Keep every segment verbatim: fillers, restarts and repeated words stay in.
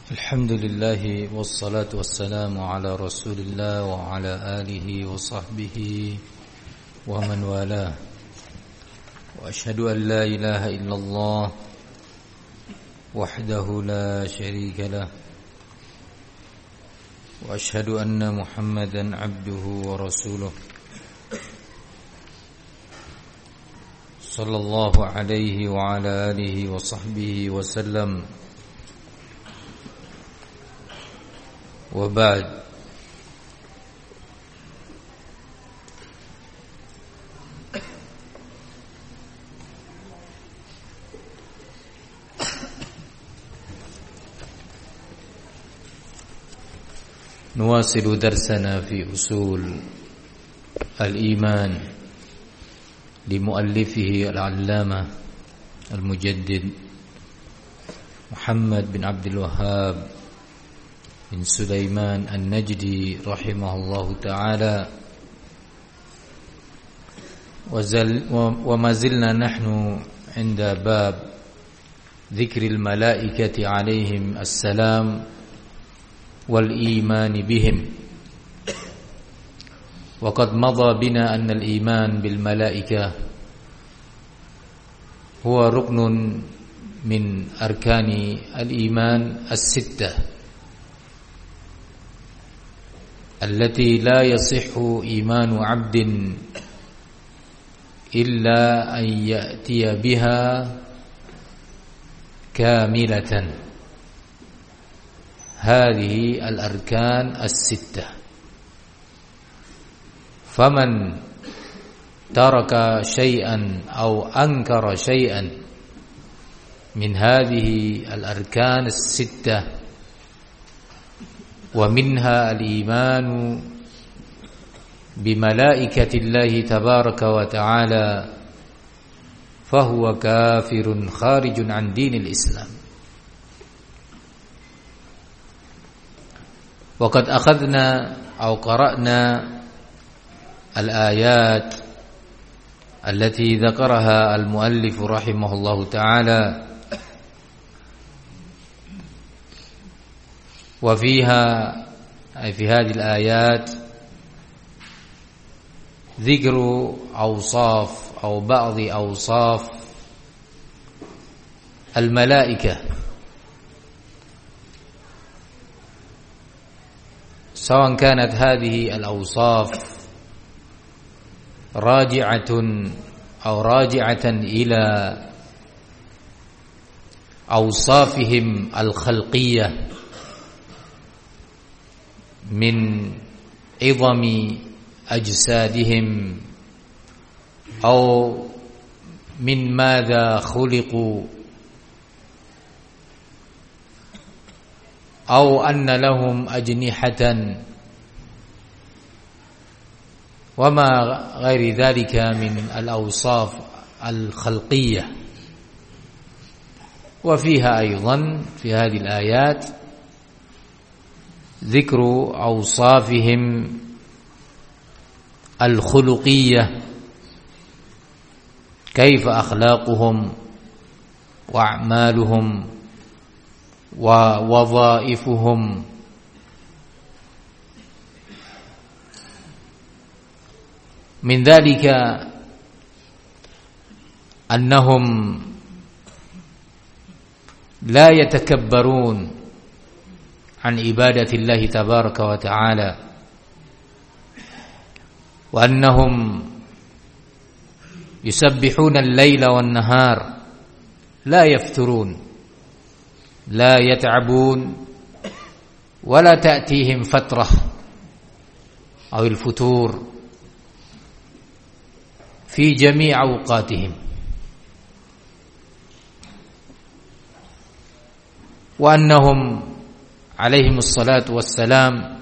الحمد لله والصلاة والسلام على رسول الله وعلى آله وصحبه ومن والاه وأشهد أن لا إله إلا الله وحده لا شريك له وأشهد أن محمدا عبده ورسوله صلى الله عليه وعلى آله وصحبه وسلم وبعد. نواصل درسنا في أصول الإيمان لمؤلفه العلامة المجدد محمد بن عبد الوهاب بن سليمان النجدي رحمه الله تعالى. وما زلنا نحن عند باب ذكر الملائكة عليهم السلام والإيمان بهم. وقد مضى بنا أن الإيمان بالملائكة هو ركن من أركان الإيمان الستة التي لا يصح إيمان عبد إلا أن يأتي بها كاملة، هذه الأركان الستة. فمن ترك شيئا أو أنكر شيئا من هذه الأركان الستة ومنها الإيمان بملائكة الله تبارك وتعالى فهو كافر خارج عن دين الإسلام. وقد أخذنا أو قرأنا الآيات التي ذكرها المؤلف رحمه الله تعالى، وفيها أي في هذه الآيات ذكر أوصاف أو بعض أوصاف الملائكة، سواء كانت هذه الأوصاف راجعة أو راجعة إلى أوصافهم الخلقية من عظم أجسادهم أو من ماذا خلقوا أو أن لهم أجنحة وما غير ذلك من الأوصاف الخلقية. وفيها أيضا في هذه الآيات ذكر أوصافهم الخلقية، كيف أخلاقهم وأعمالهم ووظائفهم. من ذلك أنهم لا يتكبرون عن عبادة الله تبارك وتعالى، وأنهم يسبحون الليل والنهار لا يفترون، لا يتعبون ولا تأتيهم فترة أو الفتور في جميع أوقاتهم. وأنهم عليهم الصلاة والسلام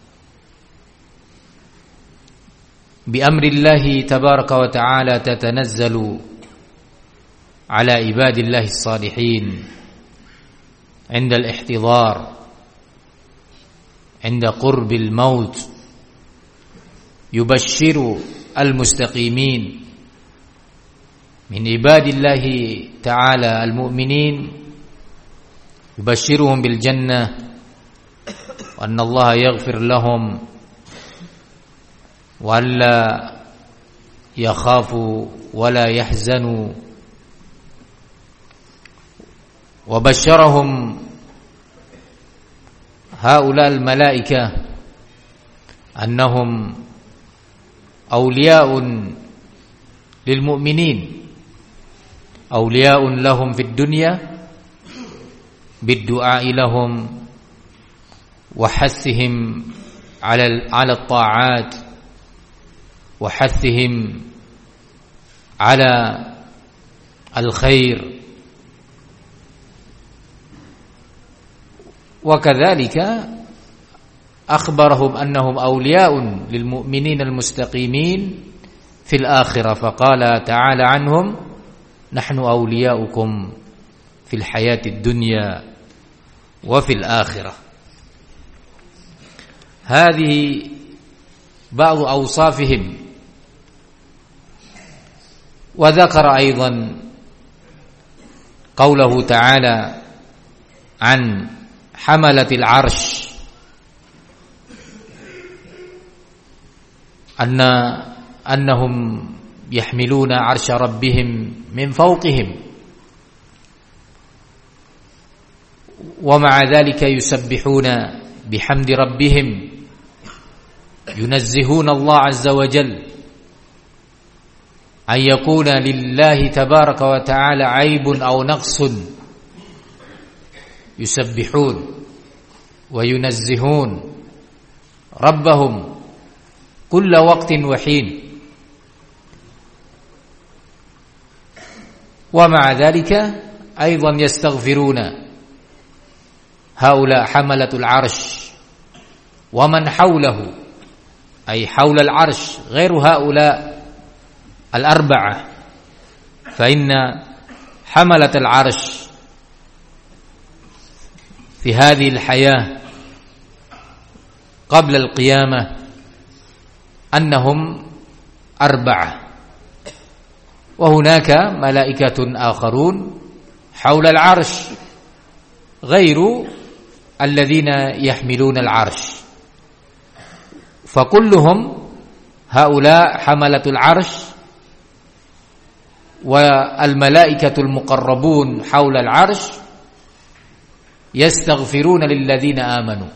بأمر الله تبارك وتعالى تتنزل على عباد الله الصالحين عند الاحتضار، عند قرب الموت، يبشر المستقيمين من عباد الله تعالى المؤمنين yubashshiruhum bil jannah wa anna Allah yaghfir lahum wa alla yakhafu wa la yahzanu wa basyarahum haula al malaikah annahum awliyaun lil mu'minin awliyaun lahum fid dunya bid du'a lahum wa hassihim ala ala at-ta'at wa hassihim ala al-khair wa kadzalika akhbarahum annahum awliyaun lil mu'minin al-mustaqimin fil akhirah faqala ta'ala anhum nahnu awliyaukum fil hayatid dunya wa fil akhirah. Hadhihi ba'd awsafihim wa dzakara aidan qawluhu ta'ala an hamalatil arsh anna annahum yahmiluna arsya rabbihim min fawqihim wa ma'a dhalika yusabbihuna bihamdi rabbihim yunazzihuna Allah azza wa jalla an yakuna lillahi tabaraka wa ta'ala aibun aw naqsun yusabbihun wa yunazzihun rabbahum kulla waqtin wa hin wa ma'a dhalika aidan yastaghfiruna haula hamalatul arsh wa man hawlahu ay hawla al arsh ghairu haula al arba'ah fa inna hamalatul arsh fi hadhihi al hayah qabla al qiyamah أنهم أربعة وهناك ملائكة آخرون حول العرش غير الذين يحملون العرش فكلهم هؤلاء حملة العرش والملائكة المقربون حول العرش يستغفرون للذين آمنوا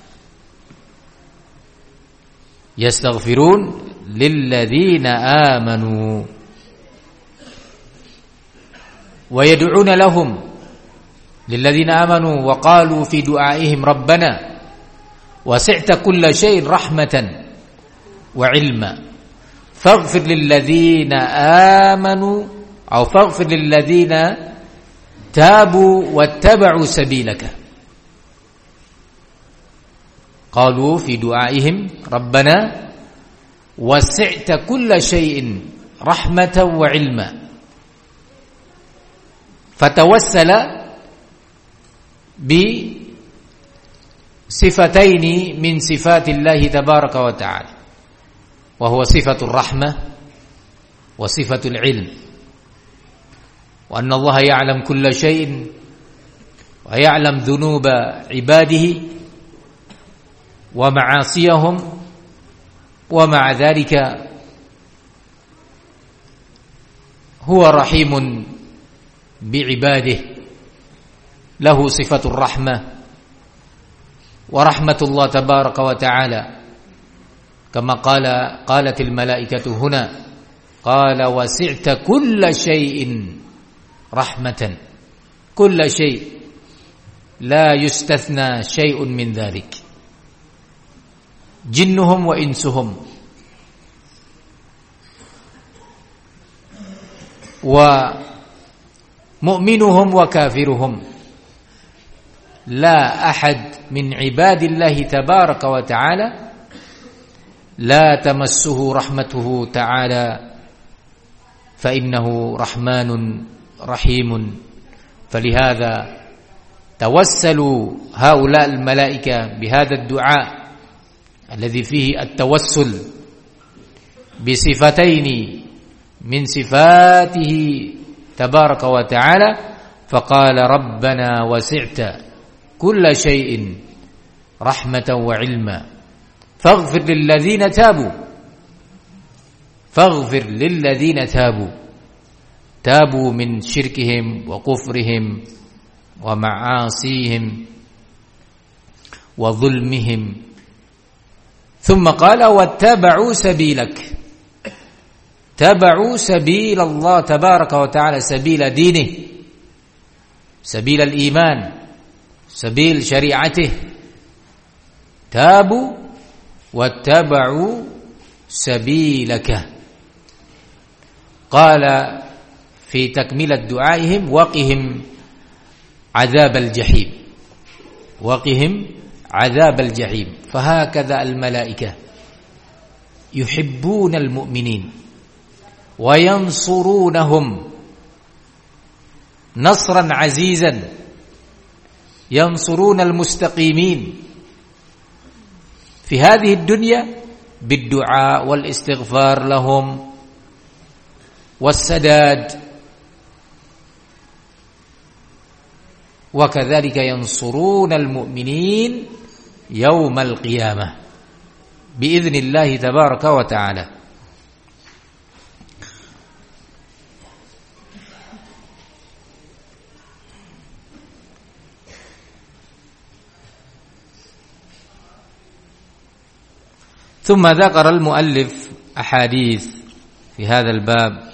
yastaghfirun lilladzina amanu wa yad'una lahum lilladzina amanu wa qalu fi du'aihim rabbana wasi'ta kulla shay'in rahmatan wa 'ilma faghfir lilladzina amanu aw faghfir lilladzina tabu wattaba'u sabilaka qalu fi du'aihim rabbana wasi'ta kulla shay'in rahmatan wa 'ilma fatawassala bi sifataini min sifatillahi tabaraka wa ta'ala wa huwa sifatur rahmah wa sifatul 'ilm wa anna Allah ya'lam kulla shay'in wa ya'lam dhunuba 'ibadihi wa ma'asiyahum wa ma'a dhalika huwa rahimun bi'ibadihi lahu sifatur rahmah wa rahmatullah tabaraka wa ta'ala kama qala qalatil malaikatu huna qala wasi'ta kulla shay'in rahmatan kulla shay' la yustathna shay'un min dhalik jinnuhum wa insuhum wa mu'minuhum wa kafiruhum la ahad min ibadillahi tabaraka wa ta'ala la tamassuhu rahmatuhu ta'ala fa innahu rahmanun rahimun falihadha tawassalu haula al malaika bihadha ad-du'a الذي فيه التوسل بصفتين من صفاته تبارك وتعالى فقال ربنا وسعت كل شيء رحمة وعلما فاغفر للذين تابوا فاغفر للذين تابوا تابوا من شركهم وكفرهم ومعاصيهم وظلمهم. ثم قال واتبعوا سبيلك تبعوا سبيل الله تبارك وتعالى سبيل دينه سبيل الإيمان سبيل شريعته تابوا واتبعوا سبيلك. قال في تكملة دعائهم وقهم عذاب الجحيم وقهم عذاب الجحيم. فهكذا الملائكة يحبون المؤمنين وينصرونهم نصرا عزيزا ينصرون المستقيمين في هذه الدنيا بالدعاء والاستغفار لهم والسداد، وكذلك ينصرون المؤمنين يوم القيامة بإذن الله تبارك وتعالى. ثم ذكر المؤلف أحاديث في هذا الباب.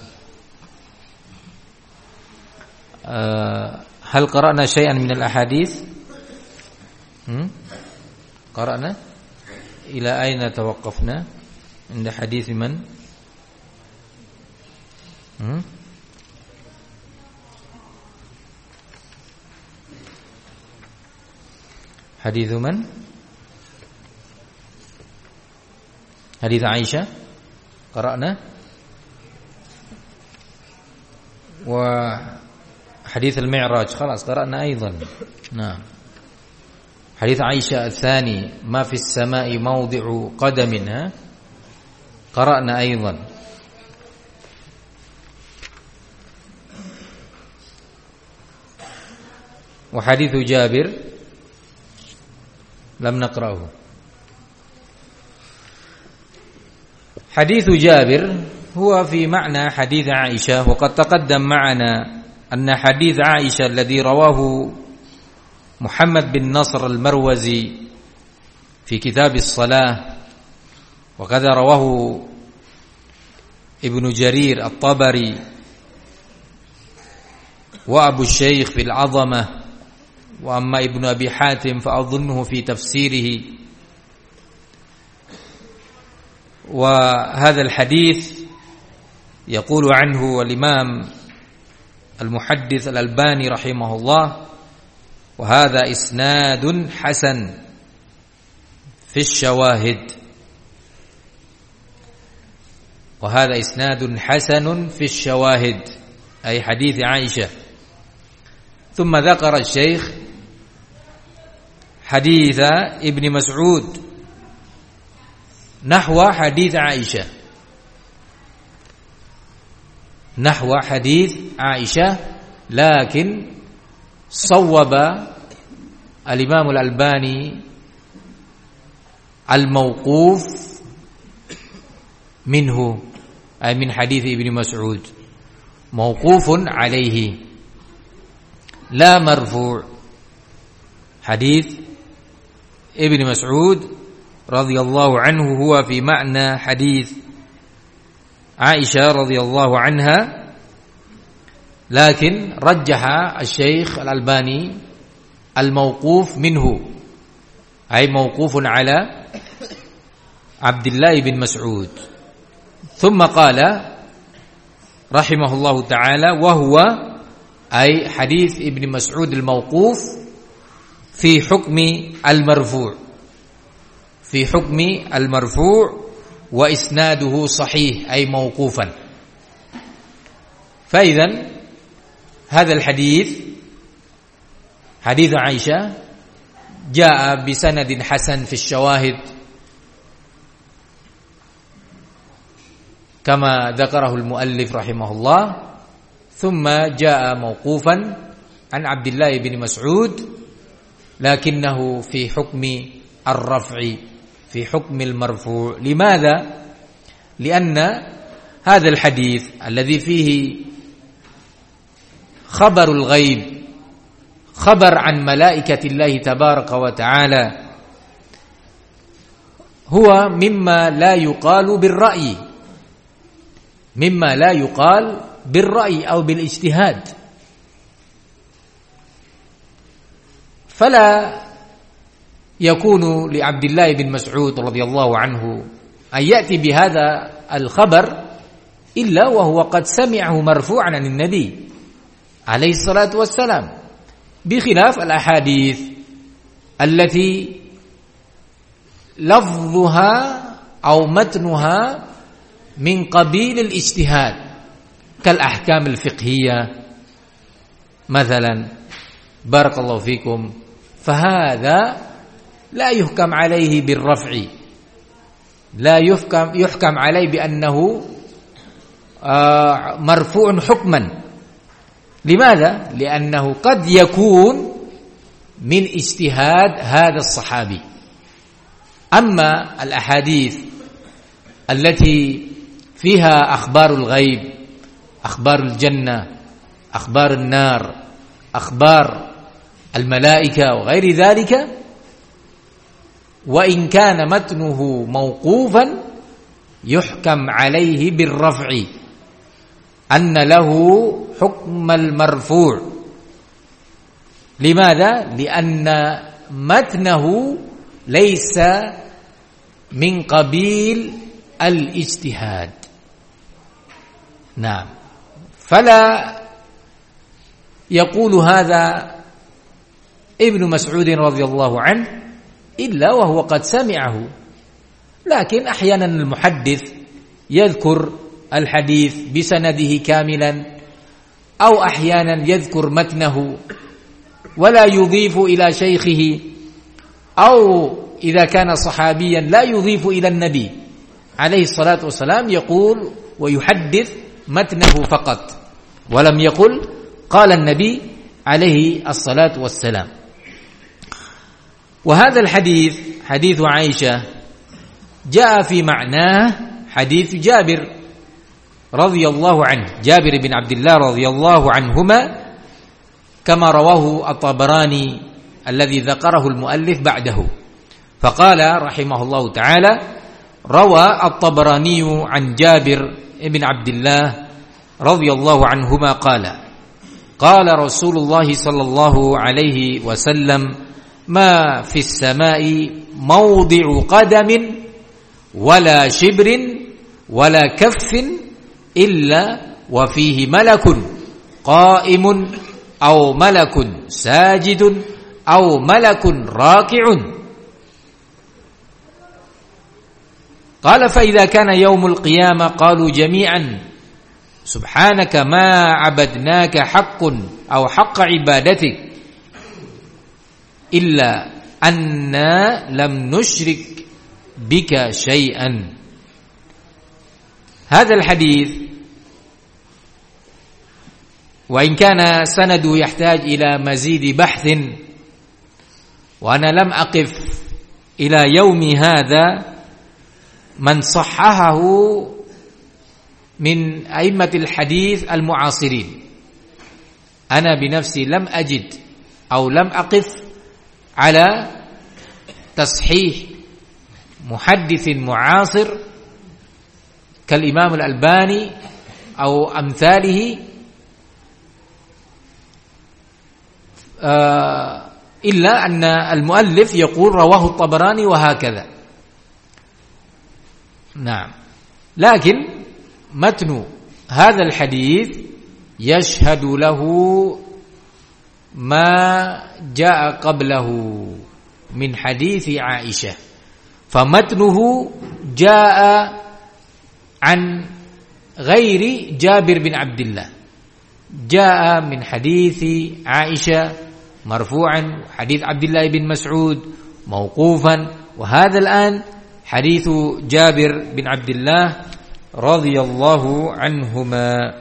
هل قرأنا شيئا من الأحاديث؟ قرأنا إلى أين توقفنا عند حديث من؟ حديث من؟ حديث عائشة قرأنا، وحديث المعراج خلاص قرأنا أيضا. نعم. حديث عائشة الثاني ما في السماء موضع قدم قرأنا أيضا. وحديث جابر لم نقرأه. حديث جابر هو في معنى حديث عائشة، وقد تقدم معنا أن حديث عائشة الذي رواه محمد بن نصر المروزي في كتاب الصلاة، وكذا رواه ابن جرير الطبري وأبو الشيخ في العظمة، وأما ابن أبي حاتم فأظنه في تفسيره. وهذا الحديث يقول عنه الإمام المحدث الألباني رحمه الله وهذا إسناد حسن في الشواهد وهذا إسناد حسن في الشواهد أي حديث عائشة. ثم ذكر الشيخ حديث ابن مسعود نحو حديث عائشة نحو حديث عائشة لكن صوب الإمام الألباني الموقوف منه أي من حديث ابن مسعود موقوف عليه لا مرفوع. حديث ابن مسعود رضي الله عنه هو في معنى حديث عائشة رضي الله عنها، لكن رجح الشيخ الألباني الموقوف منه أي موقوف على عبد الله بن مسعود. ثم قال رحمه الله تعالى وهو أي حديث ابن مسعود الموقوف في حكم المرفوع في حكم المرفوع وإسناده صحيح أي موقوفا. فإذا هذا الحديث حديث عائشة جاء بسند حسن في الشواهد كما ذكره المؤلف رحمه الله، ثم جاء موقوفا عن عبد الله بن مسعود لكنه في حكم الرفع، في حكم المرفوع. لماذا؟ لأن هذا الحديث الذي فيه خبر الغيب، خبر عن ملائكة الله تبارك وتعالى، هو مما لا يقال بالرأي، مما لا يقال بالرأي أو بالاجتهاد. فلا يكون لعبد الله بن مسعود رضي الله عنه أن يأتي بهذا الخبر إلا وهو قد سمعه مرفوعا عن النبي عليه الصلاة والسلام، بخلاف الأحاديث التي لفظها أو متنها من قبيل الاجتهاد كالأحكام الفقهية مثلا، بارك الله فيكم، فهذا لا يحكم عليه بالرفع، لا يحكم يحكم عليه بأنه مرفوع حكما. لماذا؟ لأنه قد يكون من اجتهاد هذا الصحابي. أما الأحاديث التي فيها أخبار الغيب، أخبار الجنة، أخبار النار، أخبار الملائكة وغير ذلك، وإن كان متنه موقوفا يحكم عليه بالرفع، أن له حكم المرفوع. لماذا؟ لأن متنه ليس من قبيل الاجتهاد. نعم، فلا يقول هذا ابن مسعود رضي الله عنه إلا وهو قد سمعه. لكن أحيانا المحدث يذكر الحديث بسنده كاملا، أو أحيانا يذكر متنه ولا يضيف إلى شيخه، أو إذا كان صحابيا لا يضيف إلى النبي عليه الصلاة والسلام، يقول ويحدث متنه فقط ولم يقل قال النبي عليه الصلاة والسلام. وهذا الحديث حديث عائشة جاء في معناه حديث جابر رضي الله عنه، جابر بن عبد الله رضي الله عنهما، كما رواه الطبراني الذي ذكره المؤلف بعده. فقال رحمه الله تعالى: روى الطبراني عن جابر بن عبد الله رضي الله عنهما قال: قال رسول الله صلى الله عليه وسلم: ما في السماء موضع قدم ولا شبر ولا كف إلا وفيه ملك قائم أو ملك ساجد أو ملك راكع. قال: فإذا كان يوم القيامة قالوا جميعا: سبحانك ما عبدناك حق أو حق عبادتك إلا أننا لم نشرك بك شيئا. هذا الحديث وإن كان سنده يحتاج إلى مزيد بحث، وأنا لم أقف إلى يوم هذا من صححه من أئمة الحديث المعاصرين، أنا بنفسي لم أجد أو لم أقف على تصحيح محدث معاصر كالإمام الألباني أو أمثاله إلا أن المؤلف يقول رواه الطبراني وهكذا. نعم، لكن متن هذا الحديث يشهد له ما جاء قبله من حديث عائشة، فمتنه جاء عن غير جابر بن عبد الله، جاء من حديث عائشة مرفوعا، حديث عبد الله بن مسعود موقوفا، وهذا الآن حديث جابر بن عبد الله رضي الله عنهما.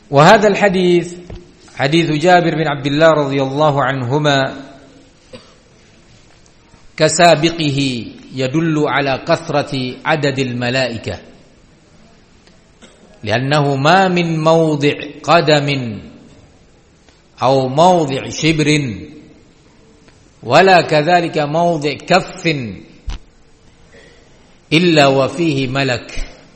Wa hadzal hadits hadits Jabir bin Abdullah radhiyallahu anhuma kasabiqihi yadullu ala kathrati adadil malaikah li'annahu ma min mawdi' qadamin aw mawdi' shibrin wala kadhalika mawdi' kaffin illa wa fihi malak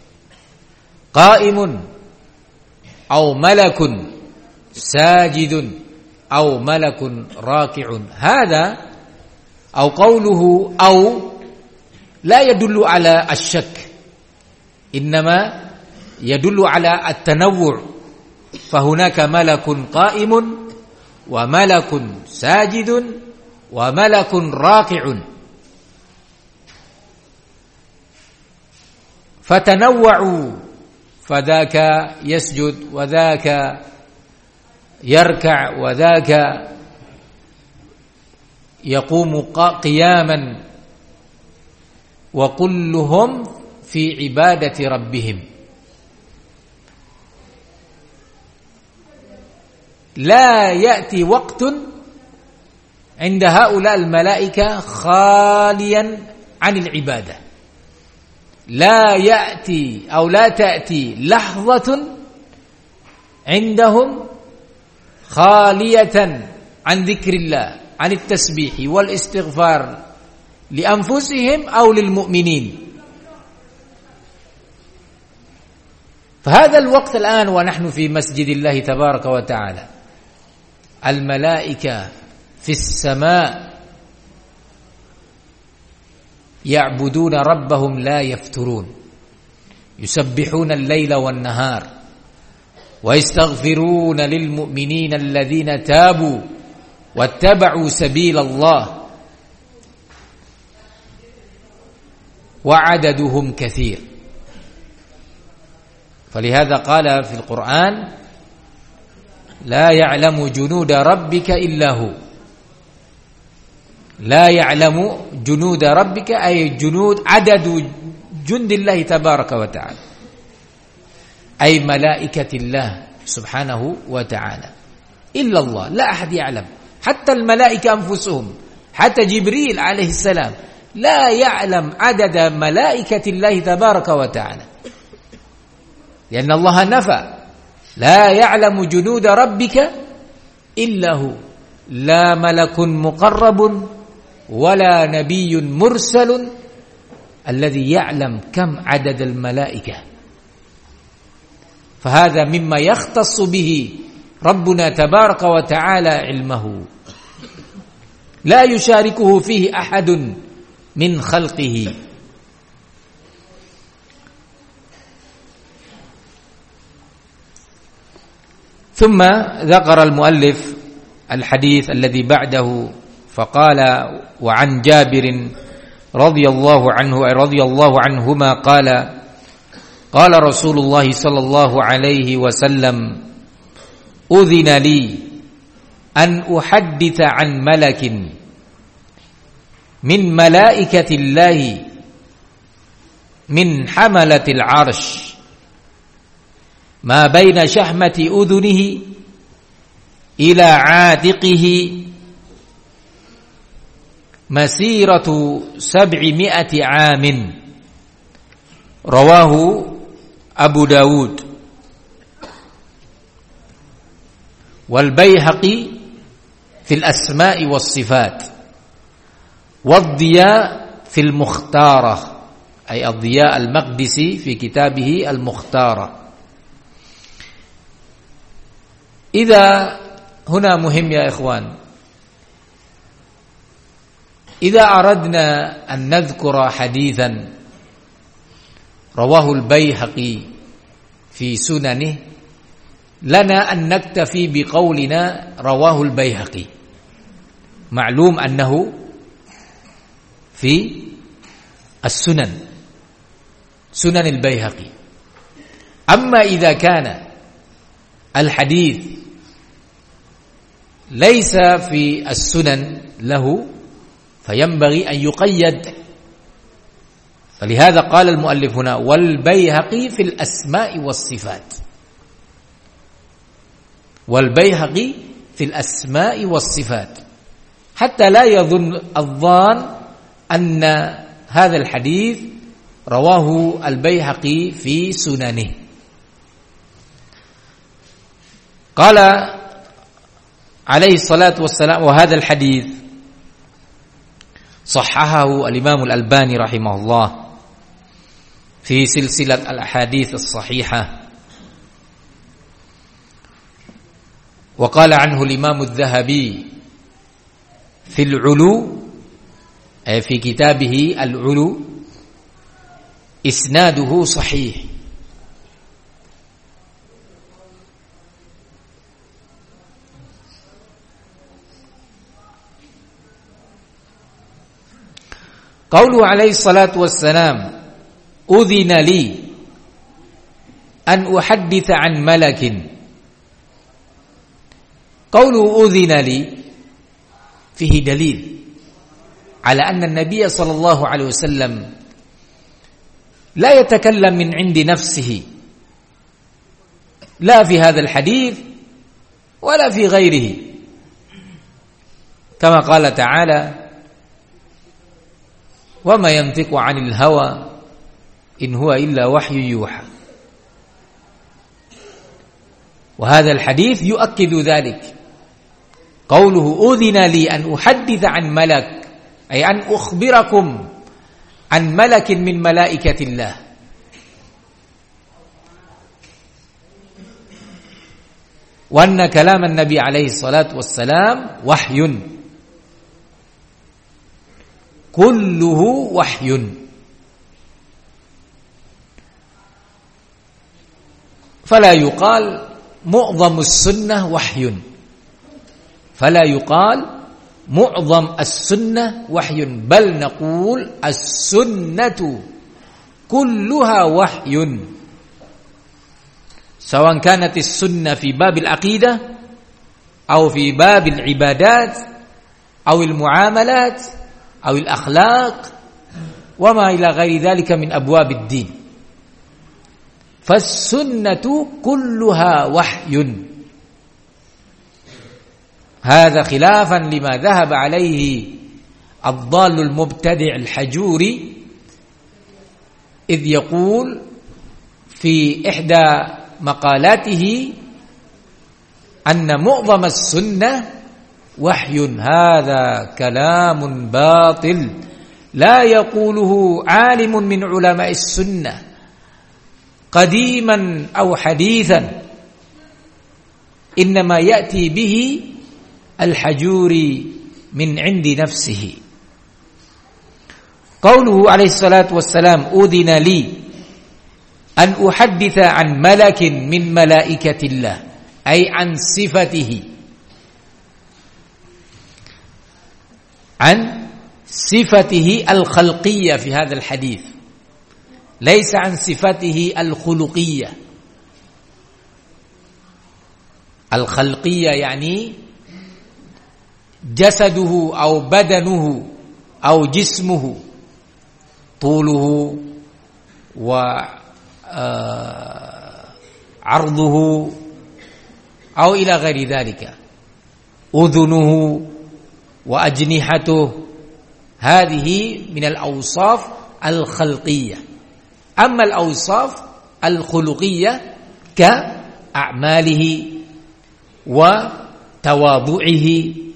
qa'imun أو ملك ساجد أو ملك راكع هذا أو قوله أو لا يدل على الشك إنما يدل على التنوع فهناك ملك قائم وملك ساجد وملك راكع فتنوعوا فذاك يسجد وذاك يركع وذاك يقوم قياما وكلهم في عبادة ربهم لا يأتي وقت عند هؤلاء الملائكة خاليا عن العبادة لا يأتي أو لا تأتي لحظة عندهم خالية عن ذكر الله عن التسبيح والاستغفار لأنفسهم أو للمؤمنين فهذا الوقت الآن ونحن في مسجد الله تبارك وتعالى الملائكة في السماء يعبدون ربهم لا يفترون يسبحون الليل والنهار ويستغفرون للمؤمنين الذين تابوا واتبعوا سبيل الله وعددهم كثير فلهذا قال في القرآن لا يعلم جنود ربك إلا هو لا يعلم جنود ربك أي جنود عدد جند الله تبارك وتعالى أي ملائكة الله سبحانه وتعالى إلا الله لا أحد يعلم حتى الملائكة أنفسهم حتى جبريل عليه السلام لا يعلم عدد ملائكة الله تبارك وتعالى لأن الله نفى لا يعلم جنود ربك إلا هو لا ملك مقرب ولا نبي مرسل الذي يعلم كم عدد الملائكة فهذا مما يختص به ربنا تبارك وتعالى علمه لا يشاركه فيه أحد من خلقه ثم ذكر المؤلف الحديث الذي بعده فقال وعن جابر رضي الله عنه رضي الله عنهما قال قال رسول الله صلى الله عليه وسلم أذن لي أن أحدث عن ملك من ملائكة الله من حملة العرش ما بين شحمة أذنه إلى عاتقه مسيرة سبعمائة عام رواه أبو داود والبيهقي في الأسماء والصفات والضياء في المختارة أي الضياء المقدسي في كتابه المختارة. إذا هنا مهم يا إخوان إذا أردنا أن نذكر حديثا رواه البيهقي في سننه لنا أن نكتفي بقولنا رواه البيهقي معلوم أنه في السنن سنن البيهقي. أما إذا كان الحديث ليس في السنن له فينبغي أن يقيد، فلهذا قال المؤلف هنا والبيهقي في الأسماء والصفات. wal Baihaqi fil asma'i was sifat. Hatta la yadhun adh-dhann anna hadha al-hadith rawahu al-Baihaqi fi sunanihi. Qala alaihi salatu wassalam wa hadha al-hadith صححه الإمام الألباني رحمه الله في سلسلة الأحاديث الصحيحة وقال عنه الإمام الذهبي في العلو أي في كتابه العلو إسناده صحيح. Qauluhu alaihi salatu wassalam udhina li an uhadditha an malakin. Qauluhu udhina li fihi dalil ala anna an-nabiy sallallahu alaihi wasallam la yatakallam min 'indi nafsihi la fi hadha al-hadith wala fi ghayrihi kama qala ta'ala wa ma yantiqu 'anil hawa in huwa illa wahyu yuha. Wa hadha al-hadith yu'akkidu dhalik. Qawluhu udhina li an uhadditha 'an malak ay an ukhbirakum 'an malakin min malaikatillah. Wa anna kalam an-nabi alaihi salatu wassalam wahyun kulluhu wahyun. Fala yuqal mu'dhamu as-sunnah wahyun. Fala yuqal mu'dham as-sunnah wahyun bal naqul as-sunnatu kulluha wahyun. Sawan kanat as-sunnah fi bab al-aqidah aw fi bab al-ibadat aw al-muamalat أو الأخلاق وما إلى غير ذلك من أبواب الدين. فالسنة كلها وحي. هذا خلافا لما ذهب عليه الضال المبتدع الحجوري إذ يقول في إحدى مقالاته أن معظم السنة وحي. هذا كلام باطل لا يقوله عالم من علماء السنة قديما أو حديثا إنما يأتي به الحجوري من عند نفسه. قوله عليه الصلاة والسلام أذن لي أن أحدث عن ملك من ملائكة الله أي عن صفته عن صفته الخلقية في هذا الحديث ليس عن صفته الخلقية. الخلقية يعني جسده أو بدنه أو جسمه طوله وعرضه أو إلى غير ذلك أذنه وأجنحته هذه من الأوصاف الخلقية. أما الأوصاف الخلقية كأعماله وتواضعه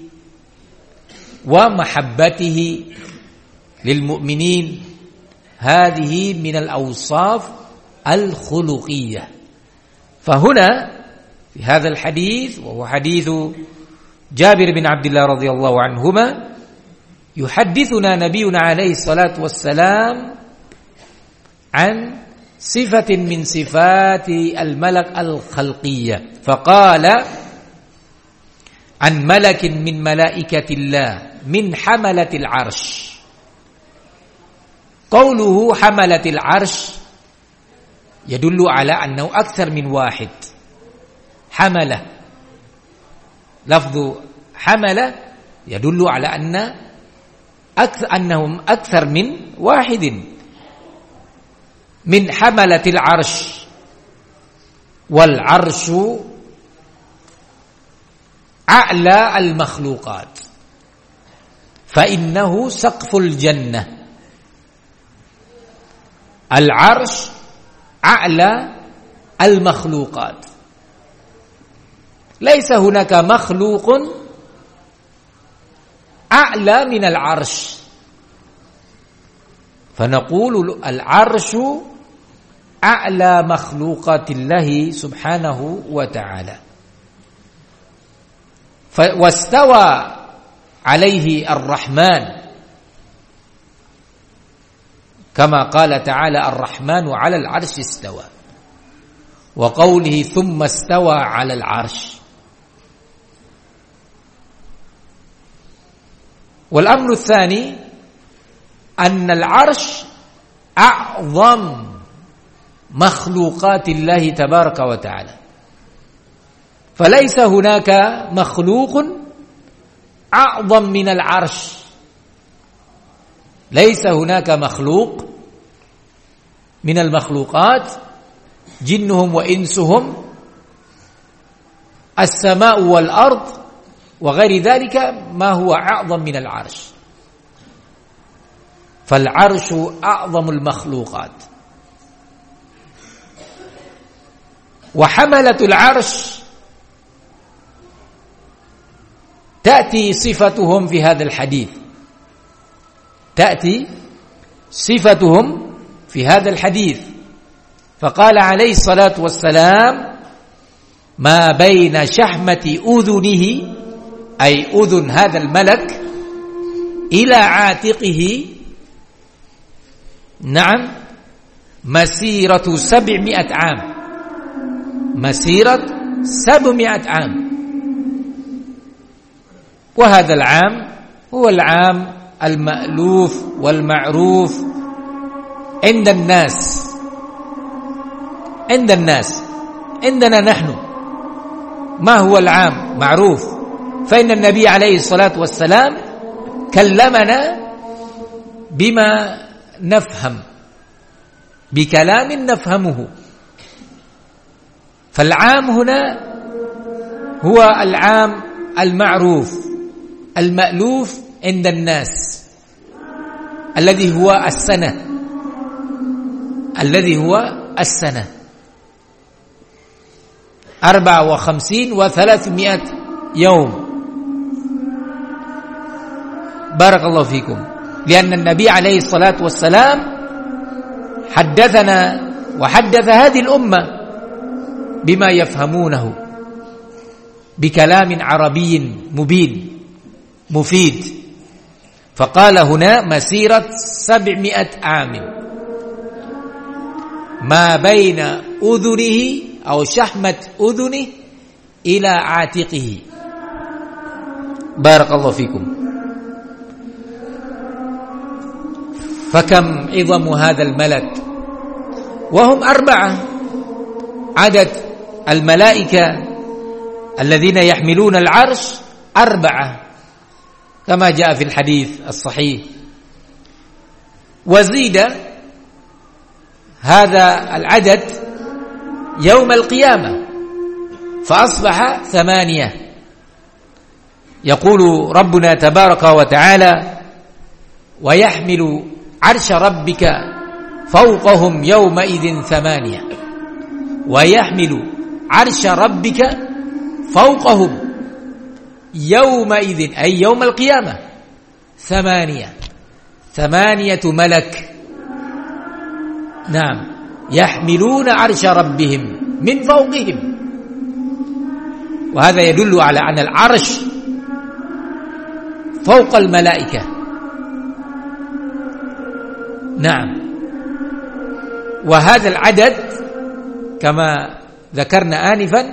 ومحبته للمؤمنين هذه من الأوصاف الخلقية. فهنا في هذا الحديث وهو حديث جابر بن عبد الله رضي الله عنهما يحدثنا نبينا عليه الصلاة والسلام عن صفة من صفات الملك الخلقية فقال عن ملك من ملائكة الله من حملة العرش. قوله حملة العرش يدل على أنه أكثر من واحد. حملة لفظ حملة يدل على أن أكثر أنهم أكثر من واحد. من حملة العرش والعرش أعلى المخلوقات، فإنه سقف الجنة. العرش أعلى المخلوقات، ليس هناك مخلوق أعلى من العرش، فنقول العرش أعلى مخلوقات الله سبحانه وتعالى. واستوى عليه الرحمن، كما قال تعالى الرحمن على العرش استوى، وقوله ثم استوى على العرش. والأمر الثاني أن العرش أعظم مخلوقات الله تبارك وتعالى، فليس هناك مخلوق أعظم من العرش، ليس هناك مخلوق من المخلوقات جنهم وإنسهم، السماء والأرض وغير ذلك، ما هو أعظم من العرش، فالعرش أعظم المخلوقات. وحملة العرش تأتي صفتهم في هذا الحديث، تأتي صفتهم في هذا الحديث، فقال عليه الصلاة والسلام ما بين شحمة أذنه، أي أذن هذا الملك، إلى عاتقه نعم مسيرة سبعمائة عام، مسيرة سبعمائة عام. وهذا العام هو العام المألوف والمعروف عند الناس، عند الناس عندنا نحن ما هو العام معروف، فإن النبي عليه الصلاة والسلام كلمنا بما نفهم، بكلام نفهمه. فالعام هنا هو العام المعروف المألوف عند الناس، الذي هو السنة، الذي هو السنة أربعة وخمسين وثلاثمائة يوم. بارك الله فيكم. لأن النبي عليه الصلاة والسلام حدثنا وحدث هذه الأمة بما يفهمونه بكلام عربي مبين مفيد، فقال هنا مسيرة سبعمائة عام ما بين أذنه أو شحمة أذنه إلى عاتقه. بارك الله فيكم. فكم عظم هذا الملك، وهم أربعة، عدد الملائكة الذين يحملون العرش أربعة كما جاء في الحديث الصحيح. وزيد هذا العدد يوم القيامة فأصبح ثمانية. يقول ربنا تبارك وتعالى ويحمل عرش ربك فوقهم يومئذ ثمانية، ويحمل عرش ربك فوقهم يومئذ أي يوم القيامة ثمانية، ثمانية ملك نعم يحملون عرش ربهم من فوقهم. وهذا يدل على أن العرش فوق الملائكة. نعم. وهذا العدد كما ذكرنا آنفا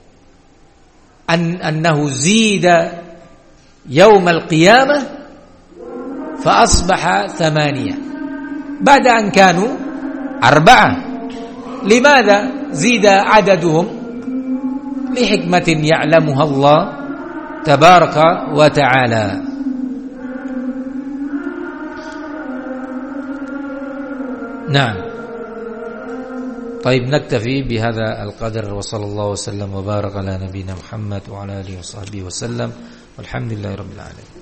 أن أنه زيد يوم القيامة فأصبح ثمانية بعد أن كانوا أربعة. لماذا زيد عددهم؟ لحكمة يعلمها الله تبارك وتعالى. نعم. طيب نكتفي بهذا القدر وصلى الله وسلم وبارك على نبينا محمد وعلى آله وصحبه وسلم والحمد لله رب العالمين.